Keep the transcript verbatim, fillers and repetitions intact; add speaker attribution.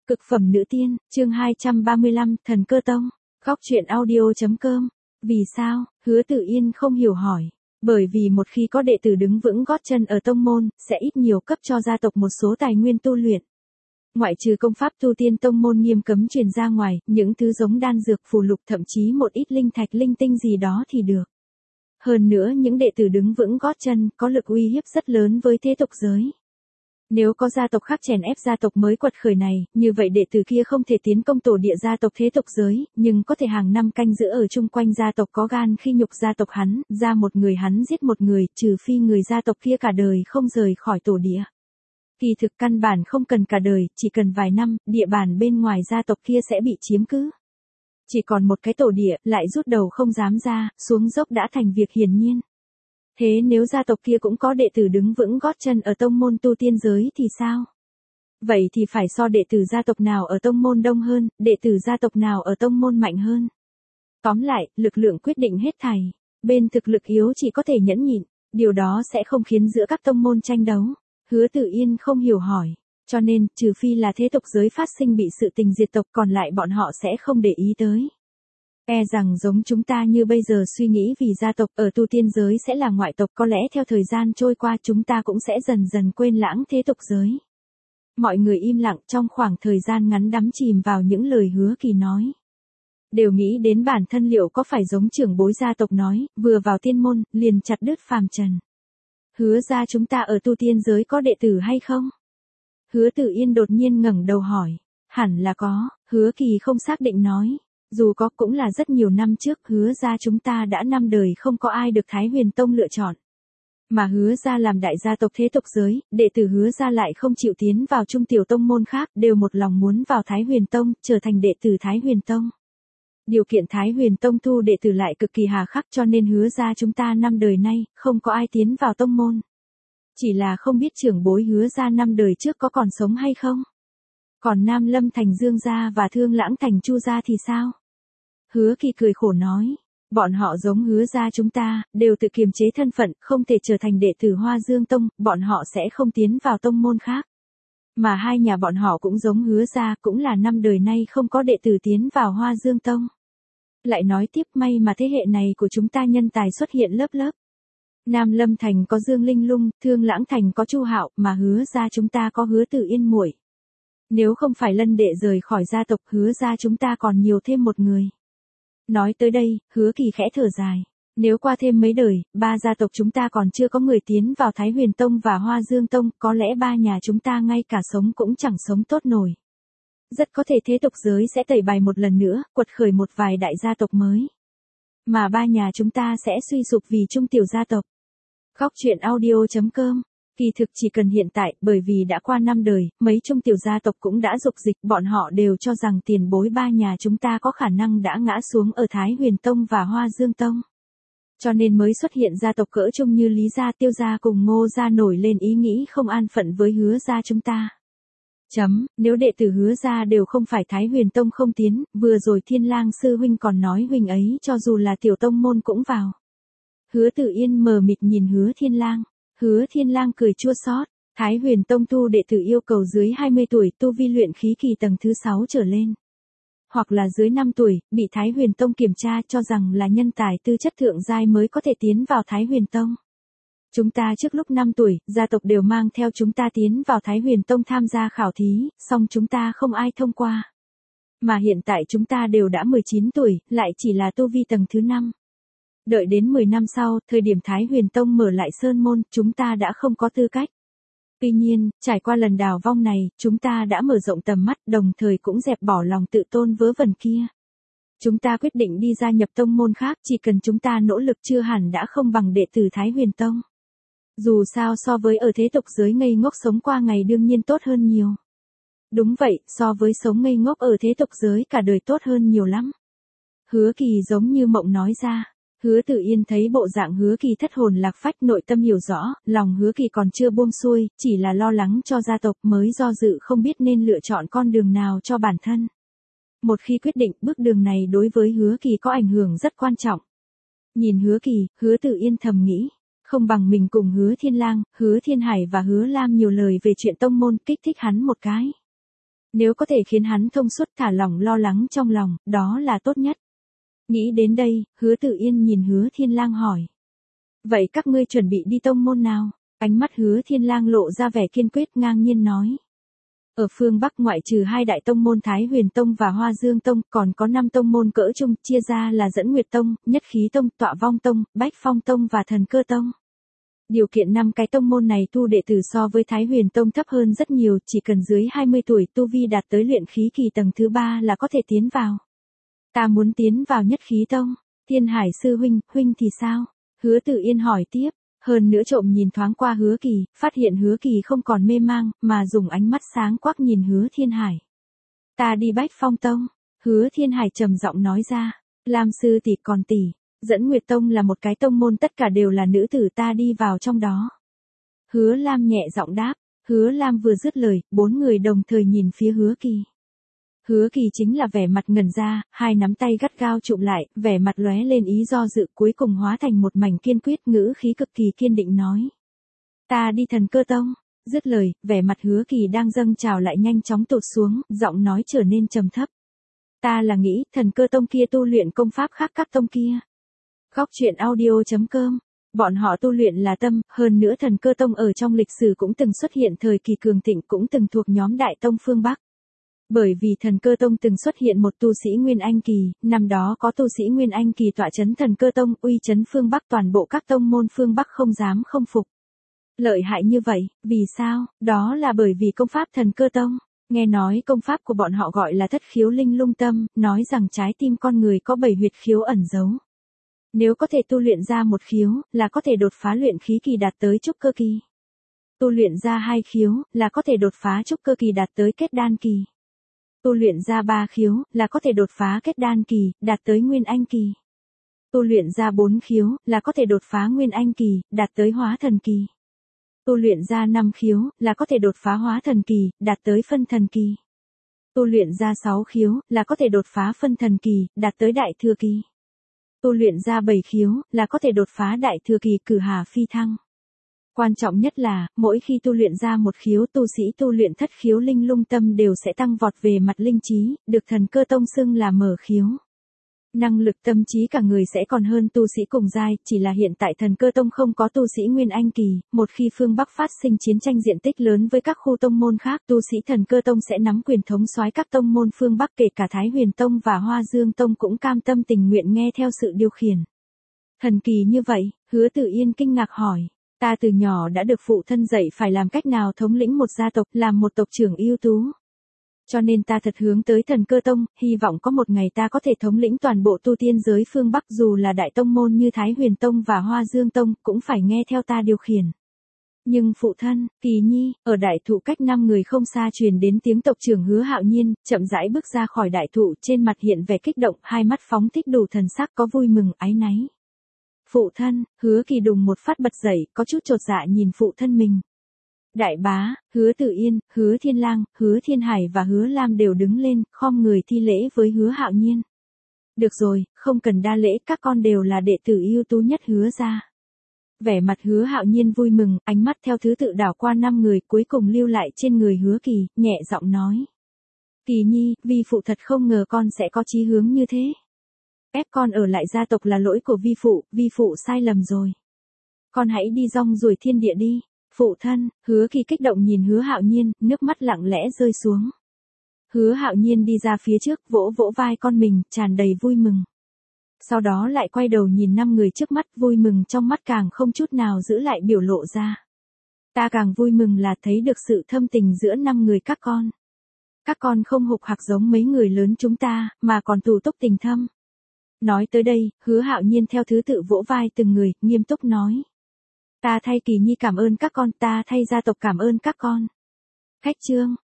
Speaker 1: Cực phẩm nữ tiên, chương hai trăm ba mươi lăm, Thần Cơ Tông. Góc truyện audio.com. Vì sao? Hứa Tử Yên không hiểu hỏi. Bởi vì một khi có đệ tử đứng vững gót chân ở tông môn, sẽ ít nhiều cấp cho gia tộc một số tài nguyên tu luyện. Ngoại trừ công pháp tu tiên tông môn nghiêm cấm truyền ra ngoài, những thứ giống đan dược phù lục thậm chí một ít linh thạch linh tinh gì đó thì được. Hơn nữa những đệ tử đứng vững gót chân có lực uy hiếp rất lớn với thế tục giới. Nếu có gia tộc khác chèn ép gia tộc mới quật khởi này, như vậy đệ tử kia không thể tiến công tổ địa gia tộc thế tục giới, nhưng có thể hàng năm canh giữ ở chung quanh gia tộc có gan khi nhục gia tộc hắn, ra một người hắn giết một người, trừ phi người gia tộc kia cả đời không rời khỏi tổ địa. Kỳ thực căn bản không cần cả đời, chỉ cần vài năm, địa bàn bên ngoài gia tộc kia sẽ bị chiếm cứ. Chỉ còn một cái tổ địa, lại rút đầu không dám ra, xuống dốc đã thành việc hiển nhiên. Thế nếu gia tộc kia cũng có đệ tử đứng vững gót chân ở tông môn tu tiên giới thì sao? Vậy thì phải so đệ tử gia tộc nào ở tông môn đông hơn, đệ tử gia tộc nào ở tông môn mạnh hơn. Tóm lại, lực lượng quyết định hết thảy. Bên thực lực yếu chỉ có thể nhẫn nhịn, điều đó sẽ không khiến giữa các tông môn tranh đấu. Hứa Tử Yên không hiểu hỏi. Cho nên, trừ phi là thế tục giới phát sinh bị sự tình diệt tộc, còn lại bọn họ sẽ không để ý tới. E rằng giống chúng ta như bây giờ suy nghĩ vì gia tộc ở tu tiên giới sẽ là ngoại tộc, có lẽ theo thời gian trôi qua chúng ta cũng sẽ dần dần quên lãng thế tục giới. Mọi người im lặng trong khoảng thời gian ngắn đắm chìm vào những lời Hứa Kỳ nói. Đều nghĩ đến bản thân liệu có phải giống trưởng bối gia tộc nói, vừa vào tiên môn, liền chặt đứt phàm trần. Hứa ra chúng ta ở tu tiên giới có đệ tử hay không? Hứa Tử Yên đột nhiên ngẩng đầu hỏi. Hẳn là có, Hứa Kỳ không xác định nói. Dù có cũng là rất nhiều năm trước, Hứa ra chúng ta đã năm đời không có ai được Thái Huyền Tông lựa chọn. Mà Hứa ra làm đại gia tộc thế tục giới, đệ tử Hứa ra lại không chịu tiến vào trung tiểu tông môn khác, đều một lòng muốn vào Thái Huyền Tông, trở thành đệ tử Thái Huyền Tông. Điều kiện Thái Huyền Tông thu đệ tử lại cực kỳ hà khắc, cho nên Hứa ra chúng ta năm đời nay, không có ai tiến vào tông môn. Chỉ là không biết trưởng bối Hứa ra năm đời trước có còn sống hay không? Còn Nam Lâm thành Dương gia và Thương Lãng thành Chu gia thì sao? Hứa Kỳ cười khổ nói, bọn họ giống Hứa gia chúng ta, đều tự kiềm chế thân phận, không thể trở thành đệ tử Hoa Dương Tông, bọn họ sẽ không tiến vào tông môn khác. Mà hai nhà bọn họ cũng giống Hứa gia, cũng là năm đời nay không có đệ tử tiến vào Hoa Dương Tông. Lại nói tiếp, may mà thế hệ này của chúng ta nhân tài xuất hiện lớp lớp. Nam Lâm thành có Dương Linh Lung, Thương Lãng thành có Chu Hạo, mà Hứa gia chúng ta có Hứa Tử Yên muội. Nếu không phải Lân đệ rời khỏi gia tộc, Hứa gia chúng ta còn nhiều thêm một người. Nói tới đây, Hứa Kỳ khẽ thở dài. Nếu qua thêm mấy đời, ba gia tộc chúng ta còn chưa có người tiến vào Thái Huyền Tông và Hoa Dương Tông, có lẽ ba nhà chúng ta ngay cả sống cũng chẳng sống tốt nổi. Rất có thể thế tục giới sẽ tẩy bài một lần nữa, quật khởi một vài đại gia tộc mới. Mà ba nhà chúng ta sẽ suy sụp vì trung tiểu gia tộc. Góc truyện audio.com. Kỳ thực chỉ cần hiện tại, bởi vì đã qua năm đời, mấy trung tiểu gia tộc cũng đã dục dịch, bọn họ đều cho rằng tiền bối ba nhà chúng ta có khả năng đã ngã xuống ở Thái Huyền Tông và Hoa Dương Tông. Cho nên mới xuất hiện gia tộc cỡ trung như Lý gia, Tiêu gia cùng Ngô gia nổi lên ý nghĩ không an phận với Hứa gia chúng ta. Chấm, nếu đệ tử Hứa gia đều không phải Thái Huyền Tông không tiến, vừa rồi Thiên Lang sư huynh còn nói huynh ấy cho dù là tiểu tông môn cũng vào. Hứa Tử Yên mờ mịt nhìn Hứa Thiên Lang. Hứa Thiên Lang cười chua xót, Thái Huyền Tông thu đệ tử yêu cầu dưới hai mươi tuổi, tu vi luyện khí kỳ tầng thứ sáu trở lên. Hoặc là dưới năm tuổi, bị Thái Huyền Tông kiểm tra cho rằng là nhân tài tư chất thượng giai mới có thể tiến vào Thái Huyền Tông. Chúng ta trước lúc năm tuổi, gia tộc đều mang theo chúng ta tiến vào Thái Huyền Tông tham gia khảo thí, song chúng ta không ai thông qua. Mà hiện tại chúng ta đều đã mười chín tuổi, lại chỉ là tu vi tầng thứ năm. Đợi đến mười năm sau, thời điểm Thái Huyền Tông mở lại sơn môn, chúng ta đã không có tư cách. Tuy nhiên, trải qua lần đào vong này, chúng ta đã mở rộng tầm mắt, đồng thời cũng dẹp bỏ lòng tự tôn vớ vẩn kia. Chúng ta quyết định đi gia nhập tông môn khác, chỉ cần chúng ta nỗ lực chưa hẳn đã không bằng đệ tử Thái Huyền Tông. Dù sao so với ở thế tục giới ngây ngốc sống qua ngày đương nhiên tốt hơn nhiều. Đúng vậy, so với sống ngây ngốc ở thế tục giới cả đời tốt hơn nhiều lắm. Hứa Kỳ giống như mộng nói ra. Hứa Tử Yên thấy bộ dạng Hứa Kỳ thất hồn lạc phách, nội tâm hiểu rõ, lòng Hứa Kỳ còn chưa buông xuôi, chỉ là lo lắng cho gia tộc mới do dự không biết nên lựa chọn con đường nào cho bản thân. Một khi quyết định, bước đường này đối với Hứa Kỳ có ảnh hưởng rất quan trọng. Nhìn Hứa Kỳ, Hứa Tử Yên thầm nghĩ, không bằng mình cùng Hứa Thiên Lang, Hứa Thiên Hải và Hứa Lam nhiều lời về chuyện tông môn, kích thích hắn một cái. Nếu có thể khiến hắn thông suốt thả lỏng lo lắng trong lòng, đó là tốt nhất. Nghĩ đến đây, Hứa Tử Yên nhìn Hứa Thiên Lang hỏi. Vậy các ngươi chuẩn bị đi tông môn nào? Ánh mắt Hứa Thiên Lang lộ ra vẻ kiên quyết ngang nhiên nói. Ở phương Bắc ngoại trừ hai đại tông môn Thái Huyền Tông và Hoa Dương Tông, còn có năm tông môn cỡ trung, chia ra là Dẫn Nguyệt Tông, Nhất Khí Tông, Tọa Vong Tông, Bách Phong Tông và Thần Cơ Tông. Điều kiện năm cái tông môn này tu đệ tử so với Thái Huyền Tông thấp hơn rất nhiều, chỉ cần dưới hai mươi tuổi tu vi đạt tới luyện khí kỳ tầng thứ ba là có thể tiến vào. Ta muốn tiến vào Nhất Khí Tông. Thiên Hải sư huynh, huynh thì sao? Hứa Tử Yên hỏi tiếp. Hơn nữa trộm nhìn thoáng qua Hứa Kỳ, phát hiện Hứa Kỳ không còn mê mang, mà dùng ánh mắt sáng quắc nhìn Hứa Thiên Hải. Ta đi Bách Phong Tông. Hứa Thiên Hải trầm giọng nói ra. Lam sư tỷ còn tỷ. Dẫn Nguyệt Tông là một cái tông môn tất cả đều là nữ tử, ta đi vào trong đó. Hứa Lam nhẹ giọng đáp. Hứa Lam vừa dứt lời, bốn người đồng thời nhìn phía Hứa Kỳ. Hứa Kỳ chính là vẻ mặt ngẩn ra, hai nắm tay gắt gao chụm lại, vẻ mặt lóe lên ý do dự, cuối cùng hóa thành một mảnh kiên quyết, ngữ khí cực kỳ kiên định nói. Ta đi Thần Cơ Tông. Dứt lời, vẻ mặt Hứa Kỳ đang dâng trào lại nhanh chóng tụt xuống, giọng nói trở nên trầm thấp. Ta là nghĩ, Thần Cơ Tông kia tu luyện công pháp khác các tông kia. Góc truyện audio chấm com. Bọn họ tu luyện là tâm, hơn nữa Thần Cơ Tông ở trong lịch sử cũng từng xuất hiện thời kỳ cường thịnh, cũng từng thuộc nhóm Đại Tông phương Bắc. Bởi vì Thần Cơ Tông từng xuất hiện một tu sĩ Nguyên Anh Kỳ, năm đó có tu sĩ Nguyên Anh Kỳ tọa chấn Thần Cơ Tông, uy chấn phương Bắc, toàn bộ các tông môn phương Bắc không dám không phục. Lợi hại như vậy, vì sao? Đó là bởi vì công pháp Thần Cơ Tông. Nghe nói công pháp của bọn họ gọi là Thất Khiếu Linh Lung Tâm, nói rằng trái tim con người có bảy huyệt khiếu ẩn giấu. Nếu có thể tu luyện ra một khiếu, là có thể đột phá luyện khí kỳ đạt tới trúc cơ kỳ. Tu luyện ra hai khiếu, là có thể đột phá trúc cơ kỳ đạt tới kết đan kỳ. Tu luyện ra ba khiếu, là có thể đột phá kết đan kỳ, đạt tới Nguyên Anh kỳ. Tu luyện ra bốn khiếu, là có thể đột phá Nguyên Anh kỳ, đạt tới Hóa Thần kỳ. Tu luyện ra năm khiếu, là có thể đột phá Hóa Thần kỳ, đạt tới Phân Thần kỳ. Tu luyện ra sáu khiếu, là có thể đột phá Phân Thần kỳ, đạt tới Đại Thừa kỳ. Tu luyện ra bảy khiếu, là có thể đột phá Đại Thừa kỳ, cử hà phi thăng. Quan trọng nhất là, mỗi khi tu luyện ra một khiếu, tu sĩ tu luyện Thất Khiếu Linh Lung Tâm đều sẽ tăng vọt về mặt linh trí, được Thần Cơ Tông xưng là mở khiếu. Năng lực tâm trí cả người sẽ còn hơn tu sĩ cùng giai, chỉ là hiện tại Thần Cơ Tông không có tu sĩ Nguyên Anh kỳ, một khi phương Bắc phát sinh chiến tranh diện tích lớn với các khu tông môn khác, tu sĩ Thần Cơ Tông sẽ nắm quyền thống soái các tông môn phương Bắc, kể cả Thái Huyền Tông và Hoa Dương Tông cũng cam tâm tình nguyện nghe theo sự điều khiển. Thần kỳ như vậy, Hứa Tử Yên kinh ngạc hỏi. Ta từ nhỏ đã được phụ thân dạy phải làm cách nào thống lĩnh một gia tộc, làm một tộc trưởng ưu tú. Cho nên ta thật hướng tới Thần Cơ Tông, hy vọng có một ngày ta có thể thống lĩnh toàn bộ tu tiên giới phương Bắc, dù là đại tông môn như Thái Huyền Tông và Hoa Dương Tông, cũng phải nghe theo ta điều khiển. Nhưng phụ thân, Kỳ Nhi, ở đại thụ cách năm người không xa truyền đến tiếng tộc trưởng Hứa Hạo Nhiên, chậm rãi bước ra khỏi đại thụ, trên mặt hiện vẻ kích động, hai mắt phóng thích đủ thần sắc, có vui mừng, áy náy. Phụ thân, Hứa Kỳ đùng một phát bật dậy, có chút chột dạ nhìn phụ thân mình. Đại bá, Hứa Tử Yên, Hứa Thiên Lang, Hứa Thiên Hải và Hứa Lam đều đứng lên, khom người thi lễ với Hứa Hạo Nhiên. Được rồi, không cần đa lễ, các con đều là đệ tử ưu tú nhất Hứa gia. Vẻ mặt Hứa Hạo Nhiên vui mừng, ánh mắt theo thứ tự đảo qua năm người, cuối cùng lưu lại trên người Hứa Kỳ, nhẹ giọng nói. Kỳ Nhi, vi phụ thật không ngờ con sẽ có chí hướng như thế. Ép con ở lại gia tộc là lỗi của vi phụ, vi phụ sai lầm rồi. Con hãy đi rong ruổi thiên địa đi. Phụ thân, Hứa Kỳ kích động nhìn Hứa Hạo Nhiên, nước mắt lặng lẽ rơi xuống. Hứa Hạo Nhiên đi ra phía trước, vỗ vỗ vai con mình, tràn đầy vui mừng. Sau đó lại quay đầu nhìn năm người trước mắt, vui mừng trong mắt càng không chút nào giữ lại biểu lộ ra. Ta càng vui mừng là thấy được sự thâm tình giữa năm người các con. Các con không hục hặc giống mấy người lớn chúng ta, mà còn tù túc tình thâm. Nói tới đây, Hứa Hạo Nhiên theo thứ tự vỗ vai từng người, nghiêm túc nói. Ta thay Kỳ Nhi cảm ơn các con, ta thay gia tộc cảm ơn các con. Khách trương,